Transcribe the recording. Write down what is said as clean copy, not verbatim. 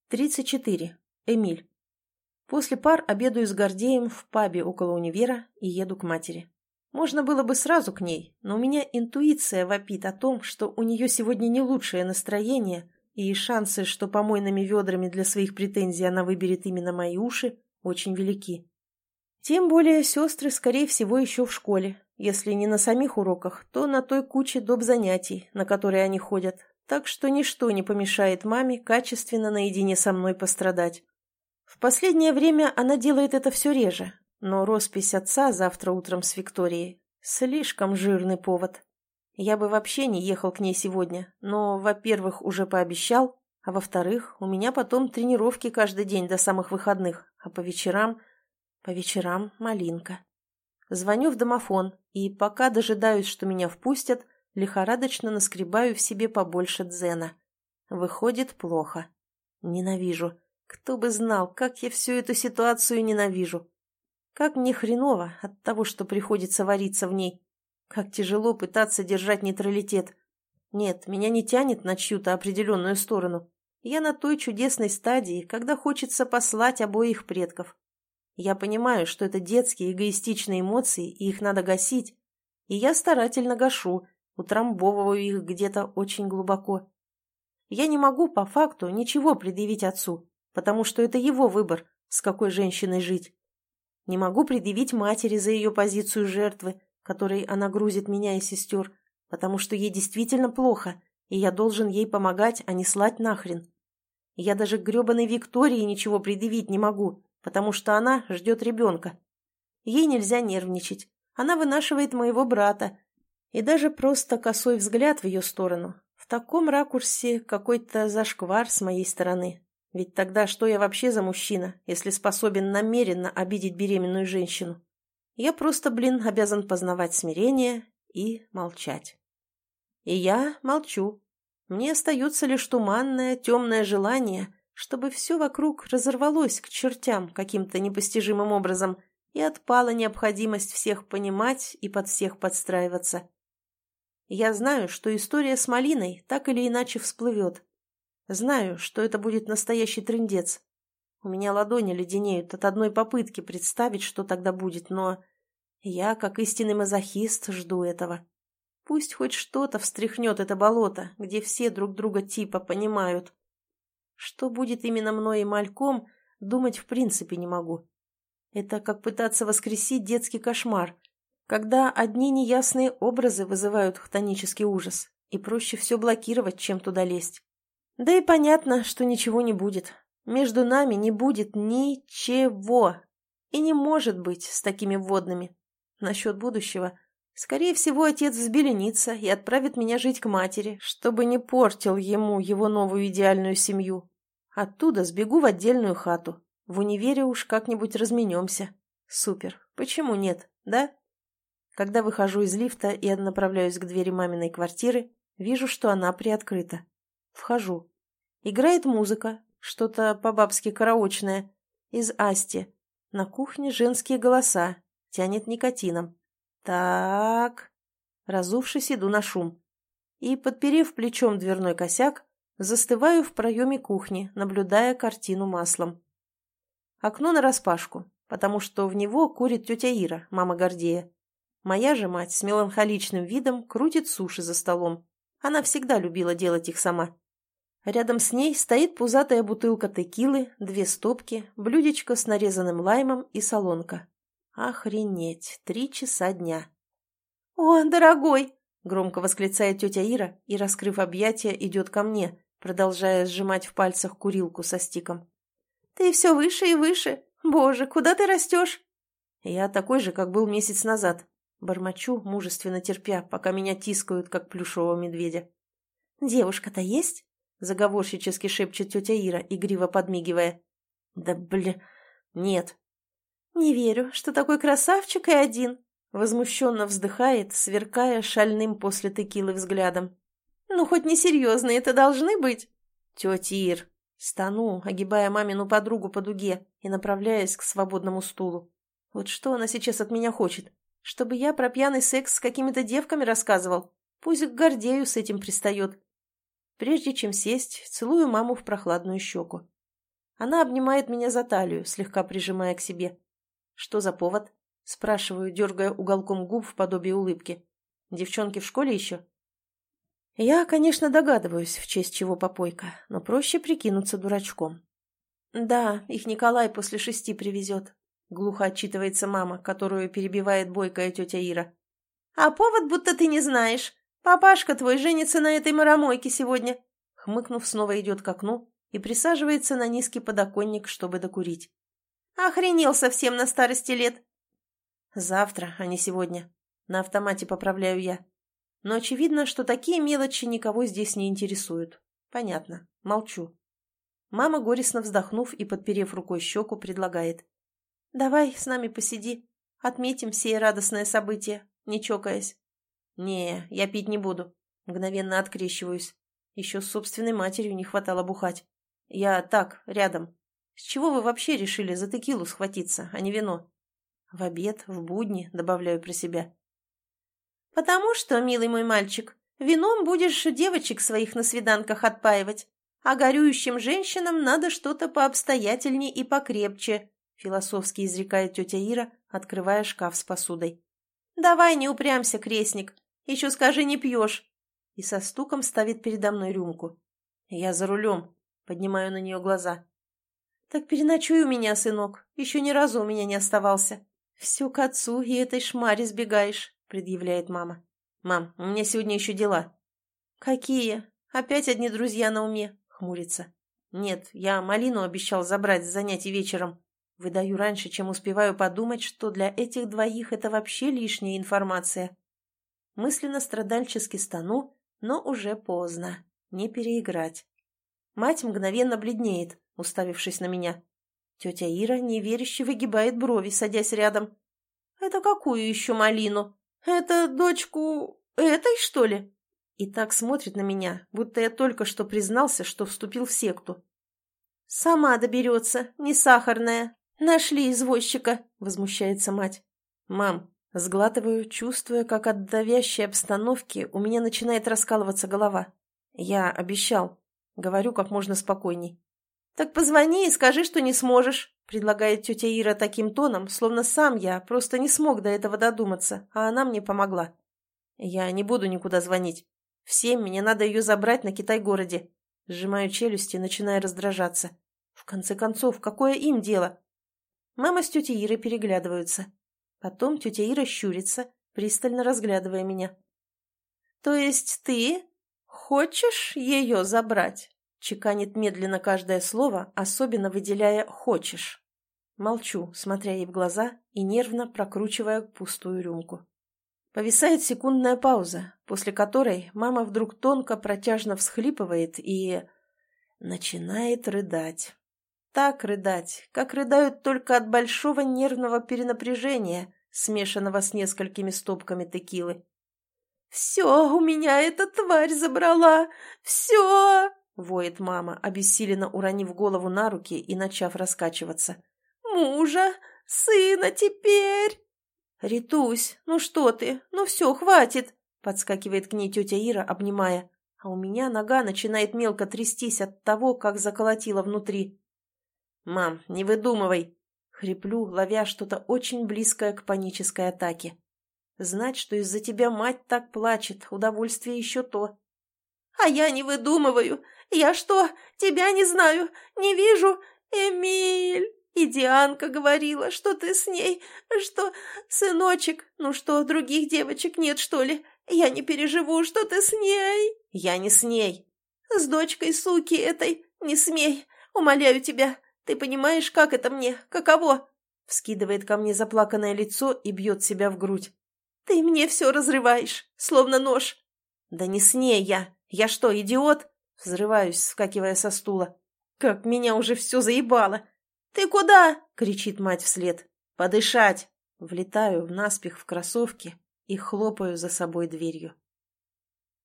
34. Эмиль. После пар обедаю с Гордеем в пабе около универа и еду к матери. Можно было бы сразу к ней, но у меня интуиция вопит о том, что у нее сегодня не лучшее настроение, и шансы, что помойными ведрами для своих претензий она выберет именно мои уши, очень велики. Тем более сестры, скорее всего, еще в школе. Если не на самих уроках, то на той куче доп. Занятий, на которые они ходят. Так что ничто не помешает маме качественно наедине со мной пострадать. В последнее время она делает это все реже, но роспись отца завтра утром с Викторией – слишком жирный повод. Я бы вообще не ехал к ней сегодня, но, во-первых, уже пообещал, а во-вторых, у меня потом тренировки каждый день до самых выходных, а по вечерам малинка. Звоню в домофон, и пока дожидаюсь, что меня впустят, лихорадочно наскребаю в себе побольше дзена. Выходит плохо. Ненавижу. Кто бы знал, как я всю эту ситуацию ненавижу. Как мне хреново от того, что приходится вариться в ней. Как тяжело пытаться держать нейтралитет. Нет, меня не тянет на чью-то определенную сторону. Я на той чудесной стадии, когда хочется послать обоих предков. Я понимаю, что это детские эгоистичные эмоции, и их надо гасить. И я старательно гашу, утрамбовываю их где-то очень глубоко. Я не могу по факту ничего предъявить отцу, потому что это его выбор, с какой женщиной жить. Не могу предъявить матери за ее позицию жертвы, которой она грузит меня и сестер, потому что ей действительно плохо, и я должен ей помогать, а не слать нахрен. Я даже к гребаной Виктории ничего предъявить не могу, потому что она ждет ребенка. Ей нельзя нервничать, она вынашивает моего брата, и даже просто косой взгляд в ее сторону. В таком ракурсе какой-то зашквар с моей стороны. Ведь тогда что я вообще за мужчина, если способен намеренно обидеть беременную женщину? Я просто, обязан познавать смирение и молчать. И я молчу. Мне остается лишь туманное, темное желание, чтобы все вокруг разорвалось к чертям каким-то непостижимым образом, и отпала необходимость всех понимать и под всех подстраиваться. Я знаю, что история с малиной так или иначе всплывет. Знаю, что это будет настоящий трындец. У меня ладони леденеют от одной попытки представить, что тогда будет, но я, как истинный мазохист, жду этого. Пусть хоть что-то встряхнет это болото, где все друг друга типа понимают. Что будет именно мной и мальком, думать в принципе не могу. Это как пытаться воскресить детский кошмар, когда одни неясные образы вызывают хтонический ужас, и проще все блокировать, чем туда лезть. Да и понятно, что ничего не будет. Между нами не будет ничего. И не может быть с такими вводными. Насчет будущего. Скорее всего, отец взбеленится и отправит меня жить к матери, чтобы не портил ему его новую идеальную семью. Оттуда сбегу в отдельную хату. В универе уж как-нибудь разменемся. Супер. Почему нет, да? Когда выхожу из лифта и направляюсь к двери маминой квартиры, вижу, что она приоткрыта. Вхожу. Играет музыка, что-то по-бабски караочное, из Асти. На кухне женские голоса, тянет никотином. Так. Разувшись, иду на шум. И, подперев плечом дверной косяк, застываю в проеме кухни, наблюдая картину маслом. Окно нараспашку, потому что в него курит тетя Ира, мама Гордея. Моя же мать с меланхоличным видом крутит суши за столом. Она всегда любила делать их сама. Рядом с ней стоит пузатая бутылка текилы, 2 стопки, блюдечко с нарезанным лаймом и солонка. Охренеть, 3 часа дня. «О, дорогой!» — громко восклицает тетя Ира и, раскрыв объятия, идет ко мне, продолжая сжимать в пальцах курилку со стиком. «Ты все выше и выше. Боже, куда ты растешь?» «Я такой же, как был месяц назад». Бормочу, мужественно терпя, пока меня тискают, как плюшевого медведя. «Девушка-то есть?» — заговорщически шепчет тетя Ира, игриво подмигивая. «Да нет». «Не верю, что такой красавчик и один», — возмущенно вздыхает, сверкая шальным после текилы взглядом. «Ну, хоть несерьезные-то должны быть». «Тетя Ир». Стану, огибая мамину подругу по дуге и направляясь к свободному стулу. Вот что она сейчас от меня хочет? Чтобы я про пьяный секс с какими-то девками рассказывал? Пусть к Гордею с этим пристает. Прежде чем сесть, целую маму в прохладную щеку. Она обнимает меня за талию, слегка прижимая к себе. «Что за повод?» – спрашиваю, дергая уголком губ в подобие улыбки. «Девчонки в школе еще?» Я, конечно, догадываюсь, в честь чего попойка, но проще прикинуться дурачком. «Да, их Николай после 6 привезет», — глухо отчитывается мама, которую перебивает бойкая тетя Ира. «А повод будто ты не знаешь. Папашка твой женится на этой маромойке сегодня». Хмыкнув, снова идет к окну и присаживается на низкий подоконник, чтобы докурить. «Охренел совсем на старости лет». «Завтра, а не сегодня. На автомате поправляю я. Но очевидно, что такие мелочи никого здесь не интересуют. Понятно. Молчу». Мама, горестно вздохнув и подперев рукой щеку, предлагает. «Давай с нами посиди. Отметим сие радостное событие, не чокаясь». «Не, я пить не буду». Мгновенно открещиваюсь. Еще с собственной матерью не хватало бухать. «Я так, рядом. С чего вы вообще решили за текилу схватиться, а не вино?» «В обед, в будни», добавляю про себя. «Потому что, милый мой мальчик, вином будешь девочек своих на свиданках отпаивать, а горюющим женщинам надо что-то пообстоятельней и покрепче», философски изрекает тетя Ира, открывая шкаф с посудой. «Давай, не упрямься, крестник, еще скажи, не пьешь», и со стуком ставит передо мной рюмку. «Я за рулем», поднимаю на нее глаза. «Так переночуй у меня, сынок, еще ни разу у меня не оставался». «Все к отцу и этой шмаре сбегаешь», предъявляет мама. «Мам, у меня сегодня еще дела». «Какие? Опять одни друзья на уме?» Хмурится. «Нет, я малину обещал забрать с занятий вечером». Выдаю раньше, чем успеваю подумать, что для этих двоих это вообще лишняя информация. Мысленно страдальчески стану, но уже поздно. Не переиграть. Мать мгновенно бледнеет, уставившись на меня. Тетя Ира неверяще выгибает брови, садясь рядом. «Это какую еще малину? Это дочку этой, что ли?» И так смотрит на меня, будто я только что признался, что вступил в секту. «Сама доберется, не сахарная. Нашли извозчика», — возмущается мать. «Мам», — сглатываю, чувствуя, как от давящей обстановки у меня начинает раскалываться голова. «Я обещал», — говорю как можно спокойней. «Так позвони и скажи, что не сможешь», — предлагает тетя Ира таким тоном, словно сам я просто не смог до этого додуматься, а она мне помогла. «Я не буду никуда звонить. В 7 мне надо ее забрать на Китай-городе». Сжимаю челюсти, начиная раздражаться. В конце концов, какое им дело? Мама с тетей Ирой переглядываются. Потом тетя Ира щурится, пристально разглядывая меня. «То есть ты хочешь ее забрать?» Чеканит медленно каждое слово, особенно выделяя «хочешь». Молчу, смотря ей в глаза и нервно прокручивая пустую рюмку. Повисает секундная пауза, после которой мама вдруг тонко протяжно всхлипывает и начинает рыдать. Так рыдать, как рыдают только от большого нервного перенапряжения, смешанного с несколькими стопками текилы. «Все у меня эта тварь забрала! Все!» — воет мама, обессиленно уронив голову на руки и начав раскачиваться. «Мужа, сына теперь!» «Ритусь, ну что ты? Ну все, хватит!» — подскакивает к ней тетя Ира, обнимая, а у меня нога начинает мелко трястись от того, как заколотила внутри. «Мам, не выдумывай!» — хриплю, ловя что-то очень близкое к панической атаке. «Знать, что из-за тебя мать так плачет, удовольствие еще то». «А я не выдумываю! Я что, тебя не знаю, не вижу? Эмиль! И Дианка говорила, что ты с ней, что... Сыночек, ну что, других девочек нет, что ли? Я не переживу, что ты с ней!» «Я не с ней!» «С дочкой суки этой! Не смей! Умоляю тебя! Ты понимаешь, как это мне? Каково?» Вскидывает ко мне заплаканное лицо и бьет себя в грудь. «Ты мне все разрываешь, словно нож!» «Да не с ней я! Я что, идиот?» Взрываюсь, вскакивая со стула. «Как меня уже все заебало!» «Ты куда?» — кричит мать вслед. «Подышать!» Влетаю наспех в кроссовки и хлопаю за собой дверью.